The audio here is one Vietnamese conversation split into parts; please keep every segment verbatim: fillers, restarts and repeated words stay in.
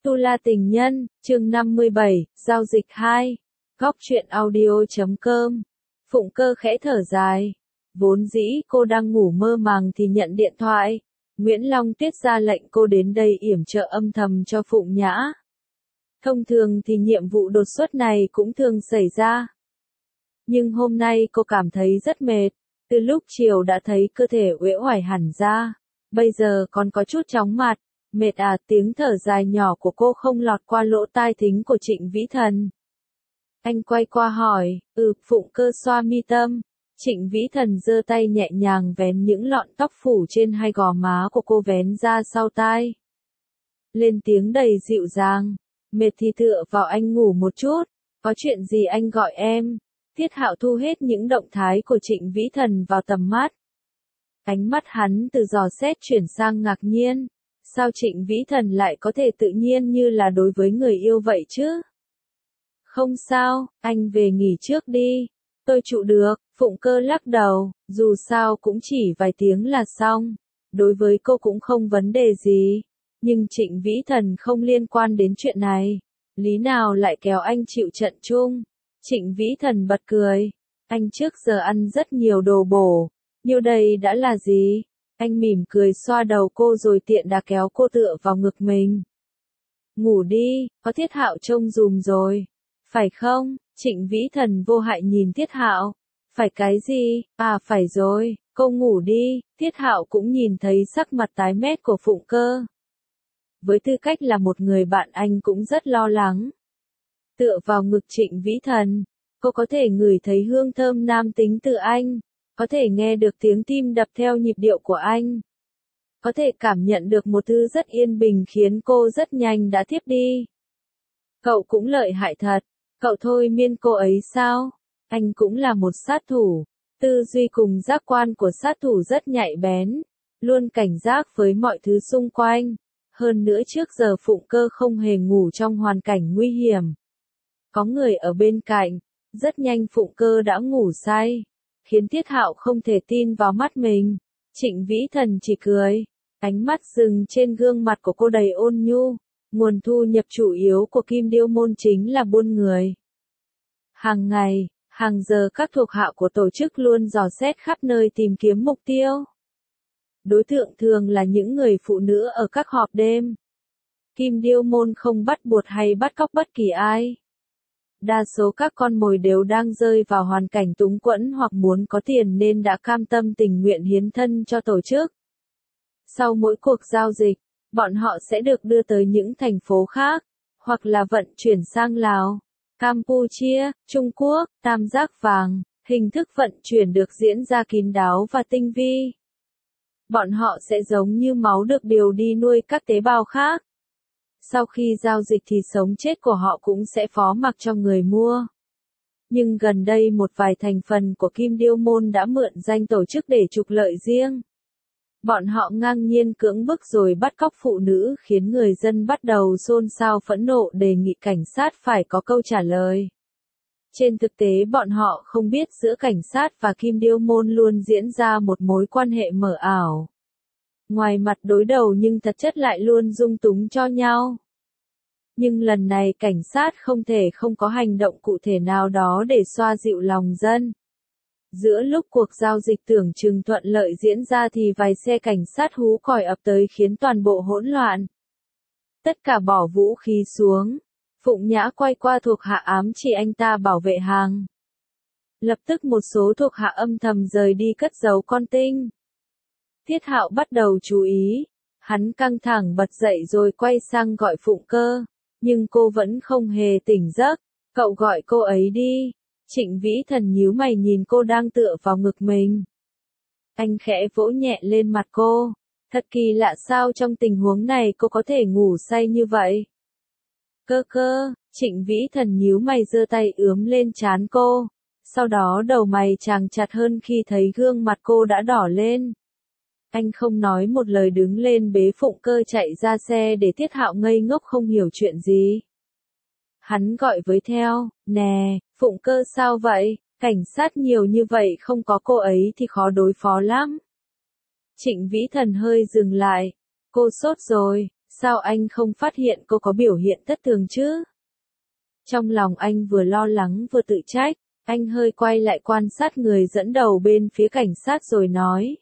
Tu La Tình Nhân, chương năm mươi bảy, giao dịch hai. Góc truyện audio chấm com. Phụng Cơ khẽ thở dài. Vốn dĩ cô đang ngủ mơ màng thì nhận điện thoại. Nguyễn Long Tuyết ra lệnh cô đến đây yểm trợ âm thầm cho Phụng Nhã. Thông thường thì nhiệm vụ đột xuất này cũng thường xảy ra. Nhưng hôm nay cô cảm thấy rất mệt. Từ lúc chiều đã thấy cơ thể uể oải hẳn ra. Bây giờ còn có chút chóng mặt. Mệt à, tiếng thở dài nhỏ của cô không lọt qua lỗ tai thính của Trịnh Vĩ Thần. Anh quay qua hỏi, ừ, Phụng Cơ xoa mi tâm. Trịnh Vĩ Thần giơ tay nhẹ nhàng vén những lọn tóc phủ trên hai gò má của cô vén ra sau tai. Lên tiếng đầy dịu dàng, mệt thì tựa vào anh ngủ một chút, có chuyện gì anh gọi em. Tiết Hạo thu hết những động thái của Trịnh Vĩ Thần vào tầm mắt. Ánh mắt hắn từ dò xét chuyển sang ngạc nhiên. Sao Trịnh Vĩ Thần lại có thể tự nhiên như là đối với người yêu vậy chứ? Không sao, anh về nghỉ trước đi. Tôi trụ được, Phụng Cơ lắc đầu, dù sao cũng chỉ vài tiếng là xong. Đối với cô cũng không vấn đề gì. Nhưng Trịnh Vĩ Thần không liên quan đến chuyện này. Lý nào lại kéo anh chịu trận chung? Trịnh Vĩ Thần bật cười. Anh trước giờ ăn rất nhiều đồ bổ. Nhiêu đây đã là gì? Anh mỉm cười xoa đầu cô rồi tiện đà kéo cô tựa vào ngực mình. Ngủ đi, có Tiết Hạo trông dùm rồi. Phải không? Trịnh Vĩ Thần vô hại nhìn Tiết Hạo. Phải cái gì? À phải rồi, cô ngủ đi. Tiết Hạo cũng nhìn thấy sắc mặt tái mét của Phụng Cơ. Với tư cách là một người bạn anh cũng rất lo lắng. Tựa vào ngực Trịnh Vĩ Thần, cô có thể ngửi thấy hương thơm nam tính từ anh. Có thể nghe được tiếng tim đập theo nhịp điệu của anh. Có thể cảm nhận được một thứ rất yên bình khiến cô rất nhanh đã thiếp đi. Cậu cũng lợi hại thật. Cậu thôi miên cô ấy sao? Anh cũng là một sát thủ. Tư duy cùng giác quan của sát thủ rất nhạy bén. Luôn cảnh giác với mọi thứ xung quanh. Hơn nữa trước giờ Phụng Cơ không hề ngủ trong hoàn cảnh nguy hiểm. Có người ở bên cạnh. Rất nhanh Phụng Cơ đã ngủ say. Khiến Tiết Hạo không thể tin vào mắt mình. Trịnh Vĩ Thần chỉ cười. Ánh mắt dừng trên gương mặt của cô đầy ôn nhu. Nguồn thu nhập chủ yếu của Kim Điêu Môn chính là buôn người. Hàng ngày, hàng giờ các thuộc hạ của tổ chức luôn dò xét khắp nơi tìm kiếm mục tiêu. Đối tượng thường là những người phụ nữ ở các họp đêm. Kim Điêu Môn không bắt buộc hay bắt cóc bất kỳ ai. Đa số các con mồi đều đang rơi vào hoàn cảnh túng quẫn hoặc muốn có tiền nên đã cam tâm tình nguyện hiến thân cho tổ chức. Sau mỗi cuộc giao dịch, bọn họ sẽ được đưa tới những thành phố khác, hoặc là vận chuyển sang Lào, Campuchia, Trung Quốc, Tam Giác Vàng. Hình thức vận chuyển được diễn ra kín đáo và tinh vi. Bọn họ sẽ giống như máu được điều đi nuôi các tế bào khác. Sau khi giao dịch thì sống chết của họ cũng sẽ phó mặc cho người mua. Nhưng gần đây một vài thành phần của Kim Điêu Môn đã mượn danh tổ chức để trục lợi riêng. Bọn họ ngang nhiên cưỡng bức rồi bắt cóc phụ nữ khiến người dân bắt đầu xôn xao phẫn nộ đề nghị cảnh sát phải có câu trả lời. Trên thực tế bọn họ không biết giữa cảnh sát và Kim Điêu Môn luôn diễn ra một mối quan hệ mờ ảo. Ngoài mặt đối đầu nhưng thật chất lại luôn dung túng cho nhau. Nhưng lần này cảnh sát không thể không có hành động cụ thể nào đó để xoa dịu lòng dân. Giữa lúc cuộc giao dịch tưởng chừng thuận lợi diễn ra thì vài xe cảnh sát hú còi ập tới khiến toàn bộ hỗn loạn. Tất cả bỏ vũ khí xuống. Phụng Nhã quay qua thuộc hạ ám chỉ anh ta bảo vệ hàng. Lập tức một số thuộc hạ âm thầm rời đi cất giấu con tin. Tiết Hạo bắt đầu chú ý. Hắn căng thẳng bật dậy rồi quay sang gọi Phụng Cơ. Nhưng cô vẫn không hề tỉnh giấc. Cậu gọi cô ấy đi. Trịnh Vĩ Thần nhíu mày nhìn cô đang tựa vào ngực mình. Anh khẽ vỗ nhẹ lên mặt cô. Thật kỳ lạ sao trong tình huống này cô có thể ngủ say như vậy. Cơ cơ, Trịnh Vĩ Thần nhíu mày giơ tay ướm lên trán cô. Sau đó đầu mày chàng chặt hơn khi thấy gương mặt cô đã đỏ lên. Anh không nói một lời đứng lên bế Phụng Cơ chạy ra xe để Tiết Hạo ngây ngốc không hiểu chuyện gì. Hắn gọi với theo, nè, Phụng Cơ sao vậy, cảnh sát nhiều như vậy không có cô ấy thì khó đối phó lắm. Trịnh Vĩ Thần hơi dừng lại, cô sốt rồi, Sao anh không phát hiện cô có biểu hiện thất thường chứ? Trong lòng anh vừa lo lắng vừa tự trách, anh hơi quay lại quan sát người dẫn đầu bên phía cảnh sát rồi nói.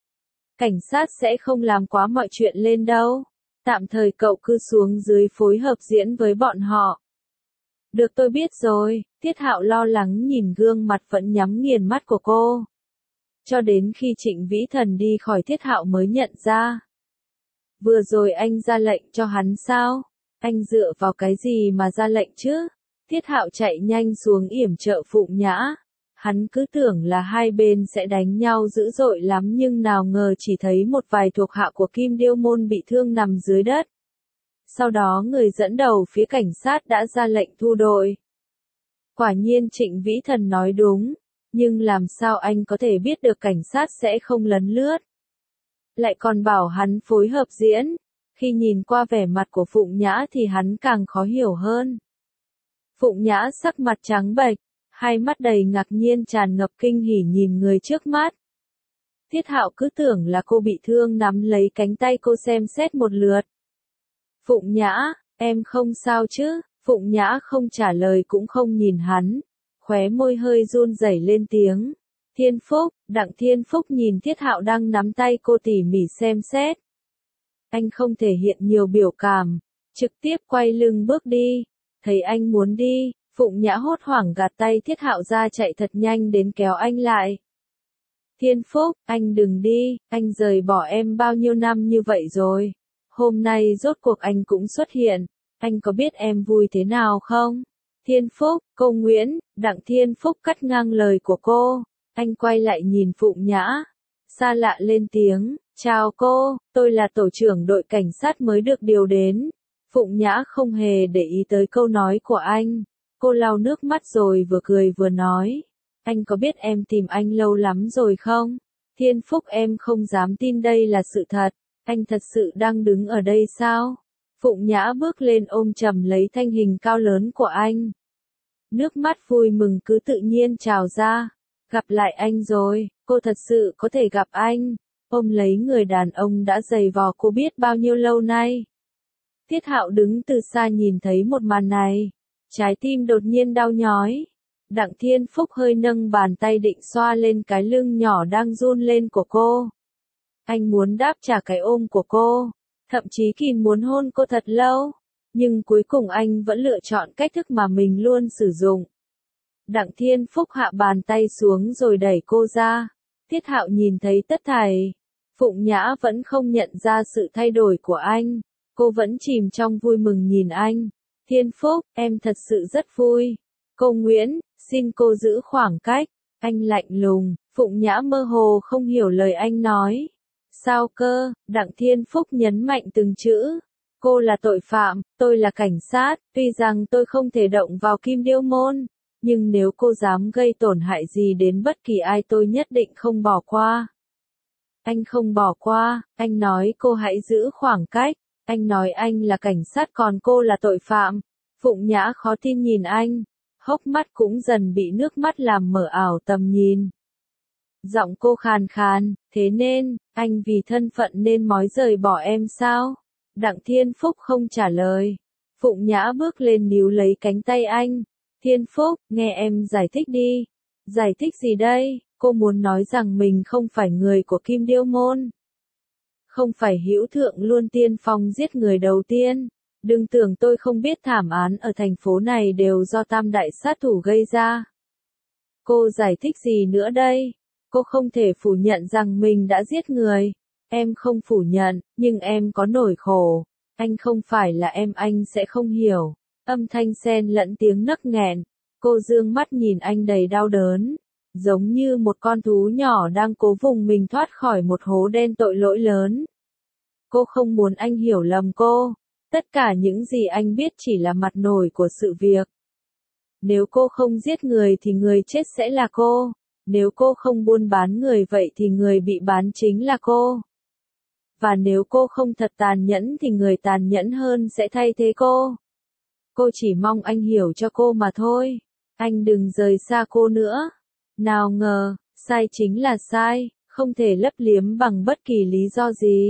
Cảnh sát sẽ không làm quá mọi chuyện lên đâu. Tạm thời cậu cứ xuống dưới phối hợp diễn với bọn họ. Được, tôi biết rồi. Tiết Hạo lo lắng nhìn gương mặt vẫn nhắm nghiền mắt của cô. Cho đến khi Trịnh Vĩ Thần đi khỏi, Tiết Hạo mới nhận ra. Vừa rồi anh ra lệnh cho hắn sao? Anh dựa vào cái gì mà ra lệnh chứ? Tiết Hạo chạy nhanh xuống yểm trợ Phụng Nhã. Hắn cứ tưởng là hai bên sẽ đánh nhau dữ dội lắm, nhưng nào ngờ chỉ thấy một vài thuộc hạ của Kim Điêu Môn bị thương nằm dưới đất. Sau đó người dẫn đầu phía cảnh sát đã ra lệnh thu đội. Quả nhiên Trịnh Vĩ Thần nói đúng, nhưng làm sao anh có thể biết được cảnh sát sẽ không lấn lướt? Lại còn bảo hắn phối hợp diễn. Khi nhìn qua vẻ mặt của Phụng Nhã thì hắn càng khó hiểu hơn. Phụng Nhã sắc mặt trắng bệch, hai mắt đầy ngạc nhiên tràn ngập kinh hỉ nhìn người trước mắt. Tiết Hạo cứ tưởng là cô bị thương, nắm lấy cánh tay cô xem xét một lượt. Phụng Nhã, em không sao chứ? Phụng Nhã không trả lời cũng không nhìn hắn, khóe môi hơi run rẩy lên tiếng. Thiên Phúc, Đặng Thiên Phúc nhìn Tiết Hạo đang nắm tay cô tỉ mỉ xem xét. Anh không thể hiện nhiều biểu cảm, trực tiếp quay lưng bước đi. Thấy anh muốn đi, Phụng Nhã hốt hoảng gạt tay Tiết Hạo ra, chạy thật nhanh đến kéo anh lại. Thiên Phúc, anh đừng đi, anh rời bỏ em bao nhiêu năm như vậy rồi. Hôm nay rốt cuộc anh cũng xuất hiện, anh có biết em vui thế nào không? Thiên Phúc, cô Nguyễn, Đặng Thiên Phúc cắt ngang lời của cô. Anh quay lại nhìn Phụng Nhã, xa lạ lên tiếng, chào cô, tôi là tổ trưởng đội cảnh sát mới được điều đến. Phụng Nhã không hề để ý tới câu nói của anh, cô lau nước mắt rồi vừa cười vừa nói, anh có biết em tìm anh lâu lắm rồi không? Thiên Phúc, em không dám tin đây là sự thật, anh thật sự đang đứng ở đây sao? Phụng Nhã bước lên ôm chầm lấy thân hình cao lớn của anh. Nước mắt vui mừng cứ tự nhiên trào ra. Gặp lại anh rồi, cô thật sự có thể gặp anh. Ôm lấy người đàn ông đã giày vò cô biết bao nhiêu lâu nay. Tiết Hạo đứng từ xa nhìn thấy một màn này, trái tim đột nhiên đau nhói. Đặng Thiên Phúc hơi nâng bàn tay định xoa lên cái lưng nhỏ đang run lên của cô. Anh muốn đáp trả cái ôm của cô, thậm chí còn muốn hôn cô thật lâu, nhưng cuối cùng anh vẫn lựa chọn cách thức mà mình luôn sử dụng. Đặng Thiên Phúc hạ bàn tay xuống rồi đẩy cô ra. Tiết Hạo nhìn thấy tất thảy. Phụng Nhã vẫn không nhận ra sự thay đổi của anh. Cô vẫn chìm trong vui mừng nhìn anh. Thiên Phúc, em thật sự rất vui. Cô Nguyễn, xin cô giữ khoảng cách. Anh lạnh lùng. Phụng Nhã mơ hồ không hiểu lời anh nói. Sao cơ? Đặng Thiên Phúc nhấn mạnh từng chữ. Cô là tội phạm, tôi là cảnh sát. Tuy rằng tôi không thể động vào Kim Điêu Môn, nhưng nếu cô dám gây tổn hại gì đến bất kỳ ai tôi nhất định không bỏ qua. Anh không bỏ qua, anh nói cô hãy giữ khoảng cách, anh nói anh là cảnh sát còn cô là tội phạm. Phụng Nhã khó tin nhìn anh, hốc mắt cũng dần bị nước mắt làm mở ảo tầm nhìn. Giọng cô khàn khàn, thế nên, anh vì thân phận nên mới rời bỏ em sao? Đặng Thiên Phúc không trả lời. Phụng Nhã bước lên níu lấy cánh tay anh. Thiên Phúc, nghe em giải thích đi. Giải thích gì đây? Cô muốn nói rằng mình không phải người của Kim Điêu Môn. Không phải Hữu Thượng luôn tiên phong giết người đầu tiên. Đừng tưởng tôi không biết thảm án ở thành phố này đều do tam đại sát thủ gây ra. Cô giải thích gì nữa đây? Cô không thể phủ nhận rằng mình đã giết người. Em không phủ nhận, nhưng em có nỗi khổ. Anh không phải là em, anh sẽ không hiểu. Âm thanh xen lẫn tiếng nấc nghẹn. Cô dương mắt nhìn anh đầy đau đớn, giống như một con thú nhỏ đang cố vùng mình thoát khỏi một hố đen tội lỗi lớn. Cô không muốn anh hiểu lầm cô. Tất cả những gì anh biết chỉ là mặt nổi của sự việc. Nếu cô không giết người thì người chết sẽ là cô. Nếu cô không buôn bán người vậy thì người bị bán chính là cô. Và nếu cô không thật tàn nhẫn thì người tàn nhẫn hơn sẽ thay thế cô. Cô chỉ mong anh hiểu cho cô mà thôi. Anh đừng rời xa cô nữa. Nào ngờ, sai chính là sai, không thể lấp liếm bằng bất kỳ lý do gì.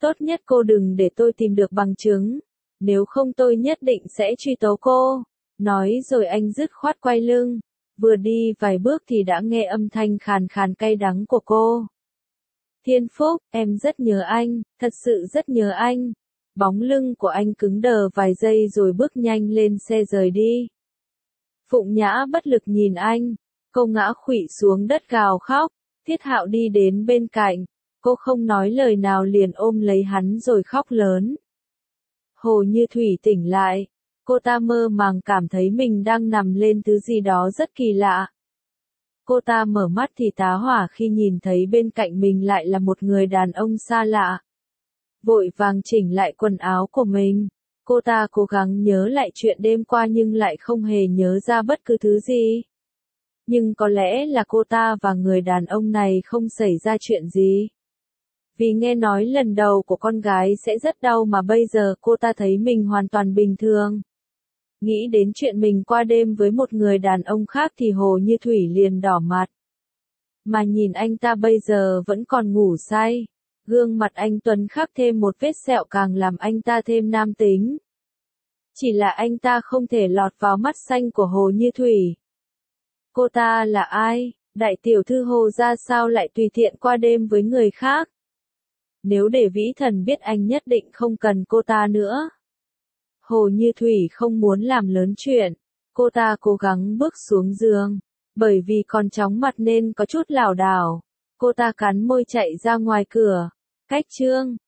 Tốt nhất cô đừng để tôi tìm được bằng chứng. Nếu không tôi nhất định sẽ truy tố cô. Nói rồi anh dứt khoát quay lưng. Vừa đi vài bước thì đã nghe âm thanh khàn khàn cay đắng của cô. Thiên Phúc, em rất nhớ anh, thật sự rất nhớ anh. Bóng lưng của anh cứng đờ vài giây rồi bước nhanh lên xe rời đi. Phụng Nhã bất lực nhìn anh. Cô ngã khuỵu xuống đất gào khóc. Thiết Hạo đi đến bên cạnh. Cô không nói lời nào liền ôm lấy hắn rồi khóc lớn. Hồ Như Thủy tỉnh lại. Cô ta mơ màng cảm thấy mình đang nằm lên thứ gì đó rất kỳ lạ. Cô ta mở mắt thì tá hỏa khi nhìn thấy bên cạnh mình lại là một người đàn ông xa lạ. Vội vàng chỉnh lại quần áo của mình. Cô ta cố gắng nhớ lại chuyện đêm qua nhưng lại không hề nhớ ra bất cứ thứ gì. Nhưng có lẽ là cô ta và người đàn ông này không xảy ra chuyện gì. Vì nghe nói lần đầu của con gái sẽ rất đau mà bây giờ cô ta thấy mình hoàn toàn bình thường. Nghĩ đến chuyện mình qua đêm với một người đàn ông khác thì Hồ Như Thủy liền đỏ mặt. Mà nhìn anh ta bây giờ vẫn còn ngủ say. Gương mặt anh Tuấn khắc thêm một vết sẹo càng làm anh ta thêm nam tính. Chỉ là anh ta không thể lọt vào mắt xanh của Hồ Như Thủy. Cô ta là ai? Đại tiểu thư Hồ ra sao lại tùy tiện qua đêm với người khác? Nếu để Vĩ Thần biết anh nhất định không cần cô ta nữa. Hồ Như Thủy không muốn làm lớn chuyện. Cô ta cố gắng bước xuống giường. Bởi vì còn chóng mặt nên có chút lảo đảo. Cô ta cắn môi chạy ra ngoài cửa. Cách chương